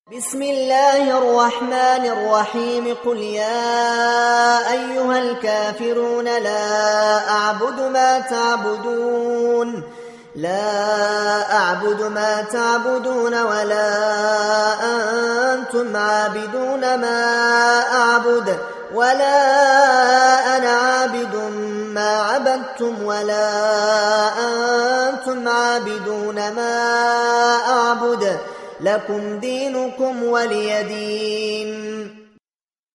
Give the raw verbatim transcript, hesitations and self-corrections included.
بسم الله الرحمن الرحيم قل يا أيها الكافرون لا أعبد ما تعبدون لا أعبد ما تعبدون ولا أنتم عابدون ما أعبد ولا أنا عابد ما عبدتم ولا أنتم عابدون ما أعبد لكم دينكم ولي دين.